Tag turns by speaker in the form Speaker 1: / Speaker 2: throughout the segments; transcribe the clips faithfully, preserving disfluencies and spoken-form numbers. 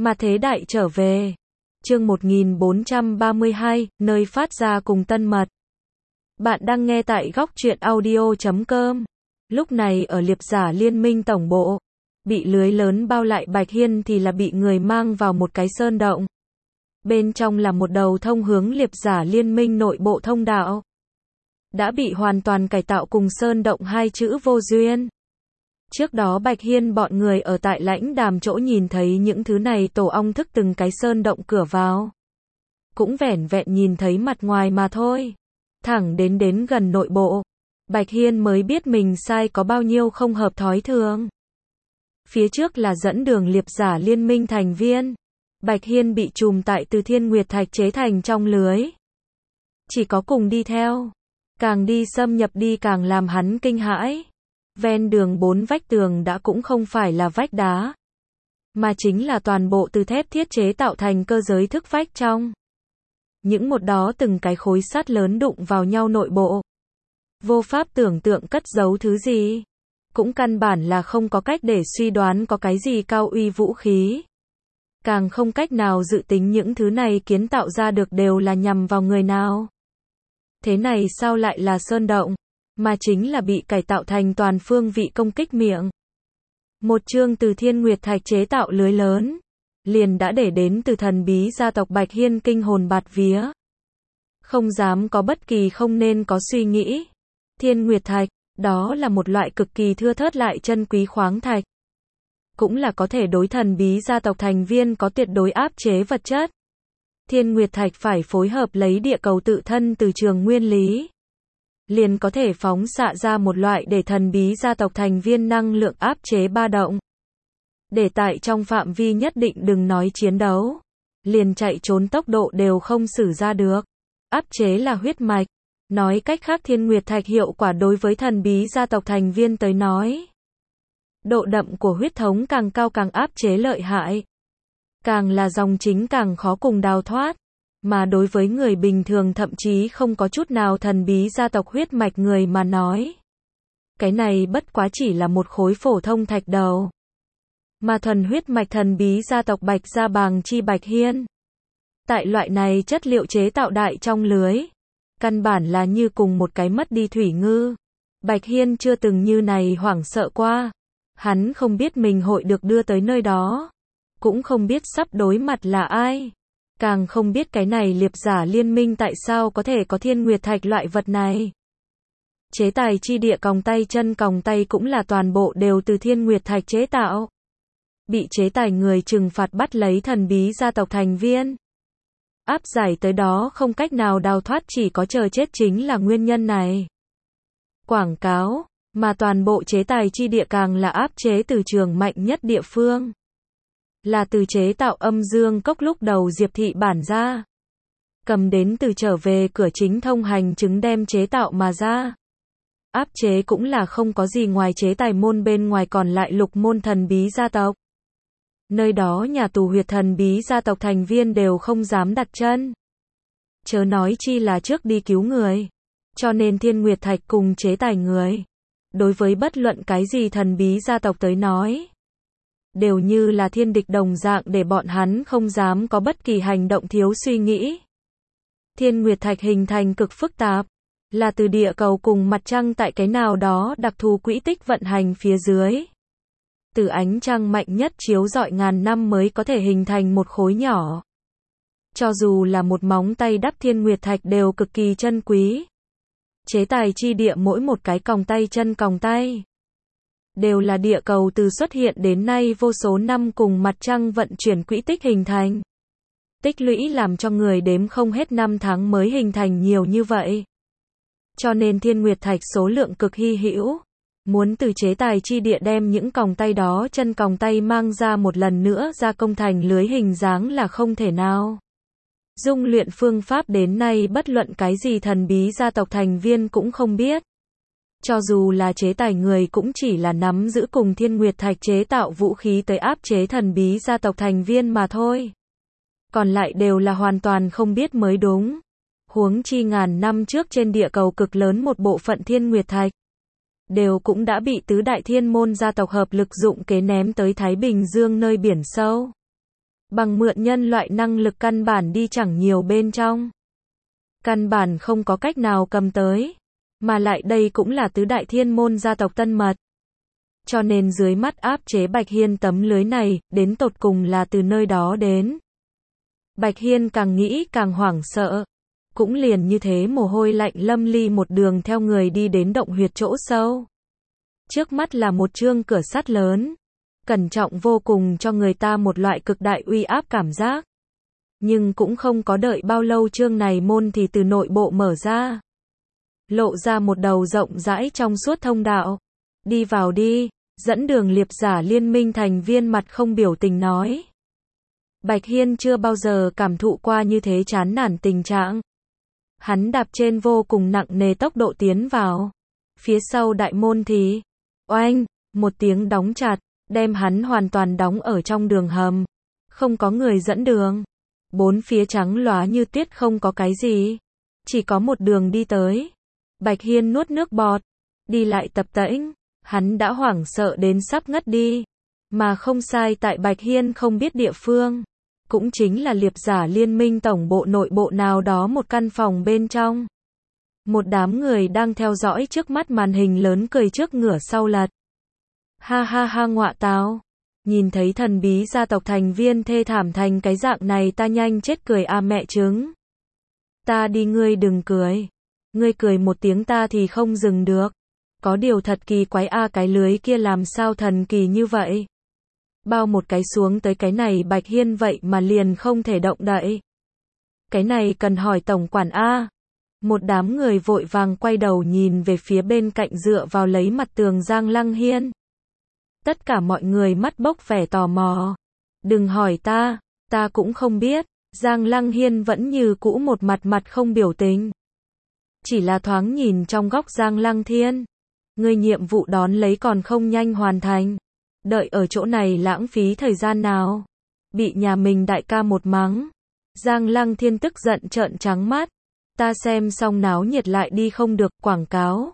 Speaker 1: Mà thế đại trở về. Chương một nghìn bốn trăm ba mươi hai, nơi phát ra cùng tân mật. Bạn đang nghe tại góc truyện audio chấm com. Lúc này ở Liệp Giả Liên minh tổng bộ, bị lưới lớn bao lại Bạch Hiên thì là bị người mang vào một cái sơn động. Bên trong là một đầu thông hướng Liệp Giả Liên minh nội bộ thông đạo. Đã bị hoàn toàn cải tạo cùng sơn động hai chữ vô duyên. Trước đó Bạch Hiên bọn người ở tại lãnh đàm chỗ nhìn thấy những thứ này tổ ong thức từng cái sơn động cửa vào. Cũng vẻn vẹn nhìn thấy mặt ngoài mà thôi. Thẳng đến đến gần nội bộ, Bạch Hiên mới biết mình sai có bao nhiêu không hợp thói thường. Phía trước là dẫn đường Liệp Giả Liên minh thành viên. Bạch Hiên bị trùm tại từ thiên nguyệt thạch chế thành trong lưới. Chỉ có cùng đi theo. Càng đi xâm nhập đi càng làm hắn kinh hãi. Ven đường bốn vách tường đã cũng không phải là vách đá, mà chính là toàn bộ từ thép thiết chế tạo thành cơ giới thức vách trong. Những một đó từng cái khối sắt lớn đụng vào nhau nội bộ. Vô pháp tưởng tượng cất giấu thứ gì. Cũng căn bản là không có cách để suy đoán có cái gì cao uy vũ khí. Càng không cách nào dự tính những thứ này kiến tạo ra được đều là nhằm vào người nào. Thế này sao lại là sơn động? Mà chính là bị cải tạo thành toàn phương vị công kích miệng. Một chương từ thiên nguyệt thạch chế tạo lưới lớn, liền đã để đến từ thần bí gia tộc Bạch Hiên kinh hồn bạt vía. Không dám có bất kỳ không nên có suy nghĩ. Thiên nguyệt thạch, đó là một loại cực kỳ thưa thớt lại chân quý khoáng thạch. Cũng là có thể đối thần bí gia tộc thành viên có tuyệt đối áp chế vật chất. Thiên nguyệt thạch phải phối hợp lấy địa cầu tự thân từ trường nguyên lý. Liền có thể phóng xạ ra một loại để thần bí gia tộc thành viên năng lượng áp chế ba động. Để tại trong phạm vi nhất định đừng nói chiến đấu. Liền chạy trốn tốc độ đều không xử ra được. Áp chế là huyết mạch. Nói cách khác thiên nguyệt thạch hiệu quả đối với thần bí gia tộc thành viên tới nói. Độ đậm của huyết thống càng cao càng áp chế lợi hại. Càng là dòng chính càng khó cùng đào thoát. Mà đối với người bình thường thậm chí không có chút nào thần bí gia tộc huyết mạch người mà nói. Cái này bất quá chỉ là một khối phổ thông thạch đầu. Mà thuần huyết mạch thần bí gia tộc Bạch Gia Bàng Chi Bạch Hiên. Tại loại này chất liệu chế tạo đại trong lưới. Căn bản là như cùng một cái mất đi thủy ngư. Bạch Hiên chưa từng như này hoảng sợ qua. Hắn không biết mình hội được đưa tới nơi đó. Cũng không biết sắp đối mặt là ai. Càng không biết cái này Liệp Giả Liên minh tại sao có thể có thiên nguyệt thạch loại vật này. Chế tài chi địa còng tay chân còng tay cũng là toàn bộ đều từ thiên nguyệt thạch chế tạo. Bị chế tài người trừng phạt bắt lấy thần bí gia tộc thành viên. Áp giải tới đó không cách nào đào thoát chỉ có chờ chết chính là nguyên nhân này. Quảng cáo, mà toàn bộ chế tài chi địa càng là áp chế từ trường mạnh nhất địa phương. Là từ chế tạo âm dương cốc lúc đầu Diệp Thị bản ra. Cầm đến từ trở về cửa chính thông hành chứng đem chế tạo mà ra. Áp chế cũng là không có gì ngoài chế tài môn bên ngoài còn lại lục môn thần bí gia tộc. Nơi đó nhà tù huyệt thần bí gia tộc thành viên đều không dám đặt chân. Chớ nói chi là trước đi cứu người. Cho nên thiên nguyệt thạch cùng chế tài người. Đối với bất luận cái gì thần bí gia tộc tới nói. Đều như là thiên địch đồng dạng để bọn hắn không dám có bất kỳ hành động thiếu suy nghĩ. Thiên nguyệt thạch hình thành cực phức tạp. Là từ địa cầu cùng mặt trăng tại cái nào đó đặc thù quỹ tích vận hành phía dưới. Từ ánh trăng mạnh nhất chiếu rọi ngàn năm mới có thể hình thành một khối nhỏ. Cho dù là một móng tay đắp thiên nguyệt thạch đều cực kỳ chân quý. Chế tài chi địa mỗi một cái còng tay chân còng tay. Đều là địa cầu từ xuất hiện đến nay vô số năm cùng mặt trăng vận chuyển quỹ tích hình thành. Tích lũy làm cho người đếm không hết năm tháng mới hình thành nhiều như vậy. Cho nên thiên nguyệt thạch số lượng cực hy hữu. Muốn từ chế tài chi địa đem những còng tay đó chân còng tay mang ra một lần nữa ra công thành lưới hình dáng là không thể nào. Dung luyện phương pháp đến nay bất luận cái gì thần bí gia tộc thành viên cũng không biết. Cho dù là chế tài người cũng chỉ là nắm giữ cùng thiên nguyệt thạch chế tạo vũ khí tới áp chế thần bí gia tộc thành viên mà thôi. Còn lại đều là hoàn toàn không biết mới đúng. Huống chi ngàn năm trước trên địa cầu cực lớn một bộ phận thiên nguyệt thạch. đều cũng đã bị tứ đại thiên môn gia tộc hợp lực dụng kế ném tới Thái Bình Dương nơi biển sâu. bằng mượn nhân loại năng lực căn bản đi chẳng nhiều bên trong. Căn bản không có cách nào cầm tới. Mà lại đây cũng là tứ đại thiên môn gia tộc Tân Mật. Cho nên dưới mắt áp chế Bạch Hiên tấm lưới này, đến tột cùng là từ nơi đó đến. Bạch Hiên càng nghĩ càng hoảng sợ. Cũng liền như thế mồ hôi lạnh lâm ly một đường theo người đi đến động huyệt chỗ sâu. Trước mắt là một chương cửa sắt lớn. Cẩn trọng vô cùng cho người ta một loại cực đại uy áp cảm giác. Nhưng cũng không có đợi bao lâu chương này môn thì từ nội bộ mở ra. Lộ ra một đầu rộng rãi trong suốt thông đạo. Đi vào đi, dẫn đường Liệp Giả Liên Minh thành viên mặt không biểu tình nói. Bạch Hiên chưa bao giờ cảm thụ qua như thế chán nản tình trạng. Hắn đạp trên vô cùng nặng nề tốc độ tiến vào. Phía sau đại môn thì, oanh, một tiếng đóng chặt, đem hắn hoàn toàn đóng ở trong đường hầm. Không có người dẫn đường. Bốn phía trắng lóa như tuyết không có cái gì. Chỉ có một đường đi tới. Bạch Hiên nuốt nước bọt. Đi lại tập tễnh. Hắn đã hoảng sợ đến sắp ngất đi. Mà không sai tại Bạch Hiên không biết địa phương. Cũng chính là Liệp Giả Liên Minh tổng bộ nội bộ nào đó một căn phòng bên trong. Một đám người đang theo dõi trước mắt màn hình lớn cười trước ngửa sau lật. Ha ha ha ngọa táo. Nhìn thấy thần bí gia tộc thành viên thê thảm thành cái dạng này ta nhanh chết cười a mẹ trứng. Ta đi ngươi đừng cười. Ngươi cười một tiếng ta thì không dừng được. Có điều thật kỳ quái a cái lưới kia làm sao thần kỳ như vậy. Bao một cái xuống tới cái này Bạch Hiên vậy mà liền không thể động đậy. Cái này cần hỏi tổng quản a. Một đám người vội vàng quay đầu nhìn về phía bên cạnh dựa vào lấy mặt tường Giang Lăng Hiên. Tất cả mọi người mắt bốc vẻ tò mò. Đừng hỏi ta, ta cũng không biết. Giang Lăng Hiên vẫn như cũ một mặt mặt không biểu tình. Chỉ là thoáng nhìn trong góc Giang Lăng Thiên. Người nhiệm vụ đón lấy còn không nhanh hoàn thành. Đợi ở chỗ này lãng phí thời gian nào. Bị nhà mình đại ca một mắng. Giang Lăng Thiên tức giận trợn trắng mắt. Ta xem xong náo nhiệt lại đi không được quảng cáo.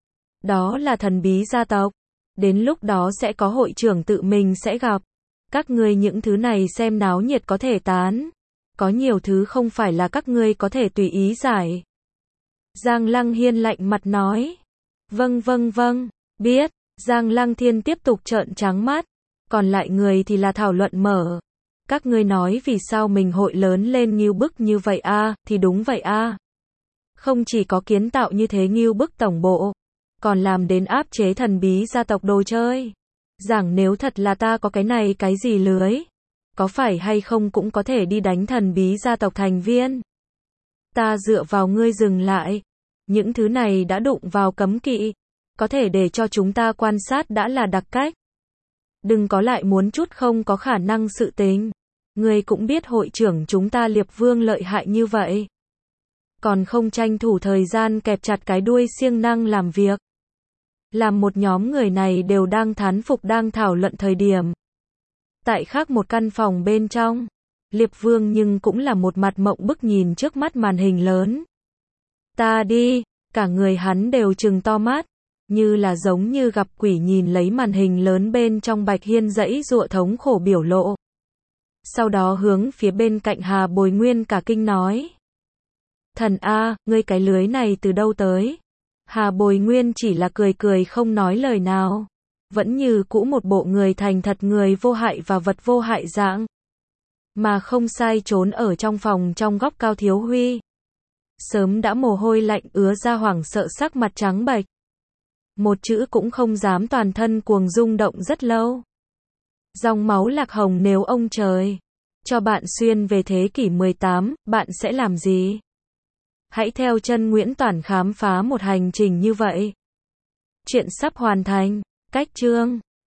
Speaker 1: Đó là thần bí gia tộc. Đến lúc đó sẽ có hội trưởng tự mình sẽ gặp. Các ngươi những thứ này xem náo nhiệt có thể tán. Có nhiều thứ không phải là các ngươi có thể tùy ý giải. Giang Lăng Hiên lạnh mặt nói. Vâng vâng vâng, biết. Giang Lăng Thiên tiếp tục trợn trắng mắt. Còn lại người thì là thảo luận mở. Các ngươi nói vì sao mình hội lớn lên ngưu bức như vậy a, à, thì đúng vậy a. À. Không chỉ có kiến tạo như thế ngưu bức tổng bộ. Còn làm đến áp chế thần bí gia tộc đồ chơi. Giảng nếu thật là ta có cái này cái gì lưới. Có phải hay không cũng có thể đi đánh thần bí gia tộc thành viên. Ta dựa vào ngươi dừng lại. Những thứ này đã đụng vào cấm kỵ. Có thể để cho chúng ta quan sát đã là đặc cách. Đừng có lại muốn chút không có khả năng sự tình. Ngươi cũng biết hội trưởng chúng ta Liệp Vương lợi hại như vậy. Còn không tranh thủ thời gian kẹp chặt cái đuôi siêng năng làm việc. Làm một nhóm người này đều đang thán phục đang thảo luận thời điểm. Tại khác một căn phòng bên trong. Liệp Vương nhưng cũng là một mặt mộng bức nhìn trước mắt màn hình lớn. Ta đi, cả người hắn đều trừng to mắt. Như là giống như gặp quỷ nhìn lấy màn hình lớn bên trong Bạch Hiên dãy dụa thống khổ biểu lộ. Sau đó hướng phía bên cạnh Hà Bồi Nguyên cả kinh nói. Thần A, ngươi cái lưới này từ đâu tới? Hà Bồi Nguyên chỉ là cười cười không nói lời nào. Vẫn như cũ một bộ người thành thật người vô hại và vật vô hại dạng. Mà không sai trốn ở trong phòng trong góc Cao Thiếu Huy. Sớm đã mồ hôi lạnh ứa ra hoảng sợ sắc mặt trắng bệch. Một chữ cũng không dám toàn thân cuồng rung động rất lâu. Dòng máu lạc hồng nếu ông trời cho bạn xuyên về thế kỷ mười tám, bạn sẽ làm gì? Hãy theo chân Nguyễn Toản khám phá một hành trình như vậy. Chuyện sắp hoàn thành. Cách chương